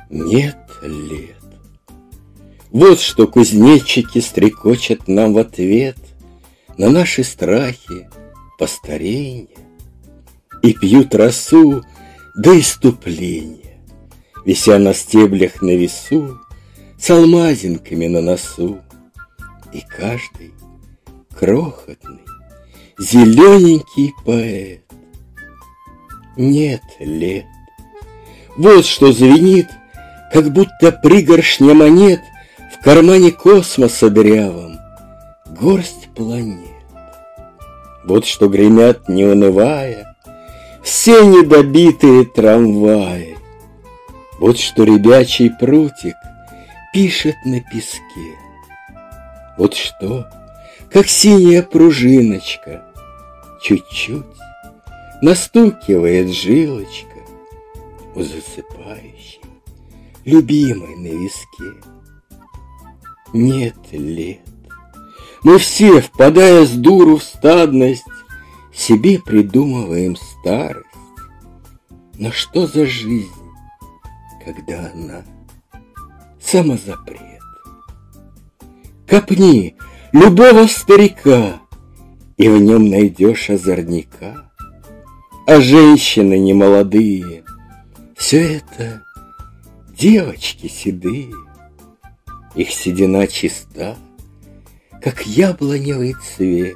Нет лет. Вот что кузнечики стрекочут нам в ответ на наши страхи постарения и пьют росу до иступления, вися на стеблях на весу с алмазинками на носу. И каждый крохотный зелененький поэт. Нет лет. Вот что звенит, как будто пригоршня монет в кармане космоса дрявом, горсть планет. Вот что гремят, не унывая, все недобитые трамваи. Вот что ребячий прутик пишет на песке. Вот что, как синяя пружиночка, чуть-чуть настукивает жилочка у засыпающей, любимой на виске. Нет лет. Мы все, впадая с дуру в стадность, себе придумываем старость. Но что за жизнь, когда она самозапрет? Копни любого старика, и в нем найдешь озорника. А женщины немолодые — все это девочки седые. Их седина чиста, как яблоневый цвет.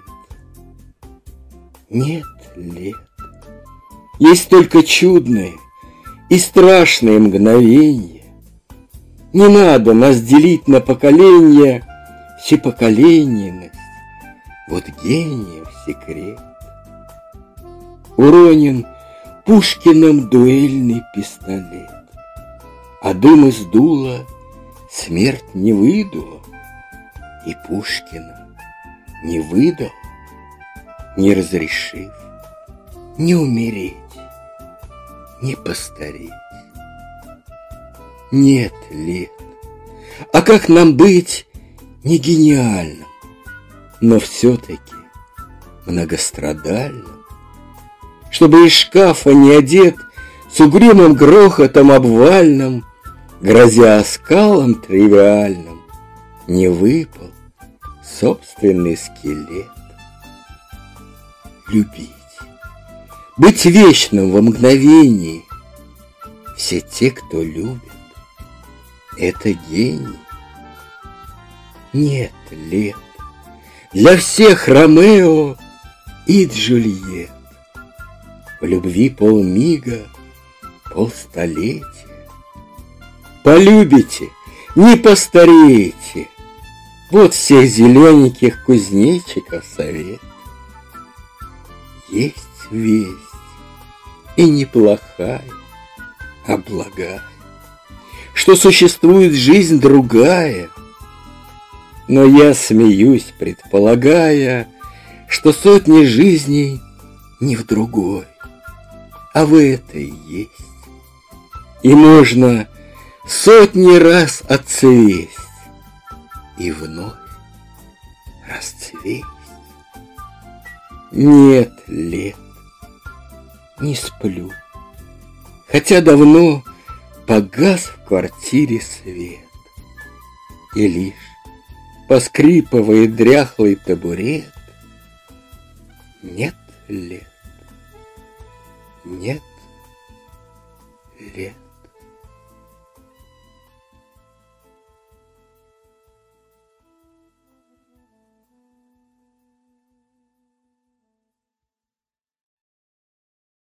Нет лет. Есть только чудные и страшные мгновения. Не надо нас делить на поколения, всепоколенийность. Вот гениев секрет. Уронен Пушкиным дуэльный пистолет, а дым из дула смерть не выдула, и Пушкина не выдал, не разрешив не умереть, не постареть. Нет лет. А как нам быть не гениальным, но все-таки многострадальным, чтобы из шкафа не одет с угрюмым грохотом обвальным, грозя оскалом тривиальным, не выпал собственный скелет? Любить, быть вечным во мгновении. Все те, кто любит, это гений. Нет лет. Для всех Ромео и Джульет. В любви полмига, полстолетия. Полюбите, не постареете. Вот всех зелененьких кузнечиков совет. Есть весть, и неплохая, а благая, что существует жизнь другая. Но я смеюсь, предполагая, что сотни жизней не в другой, а в этой есть. И можно сотни раз отцвесть и вновь расцвесть. Нет лет. Не сплю, хотя давно погас в квартире свет, и лишь поскрипывает дряхлый табурет. Нет лет. Нет лет.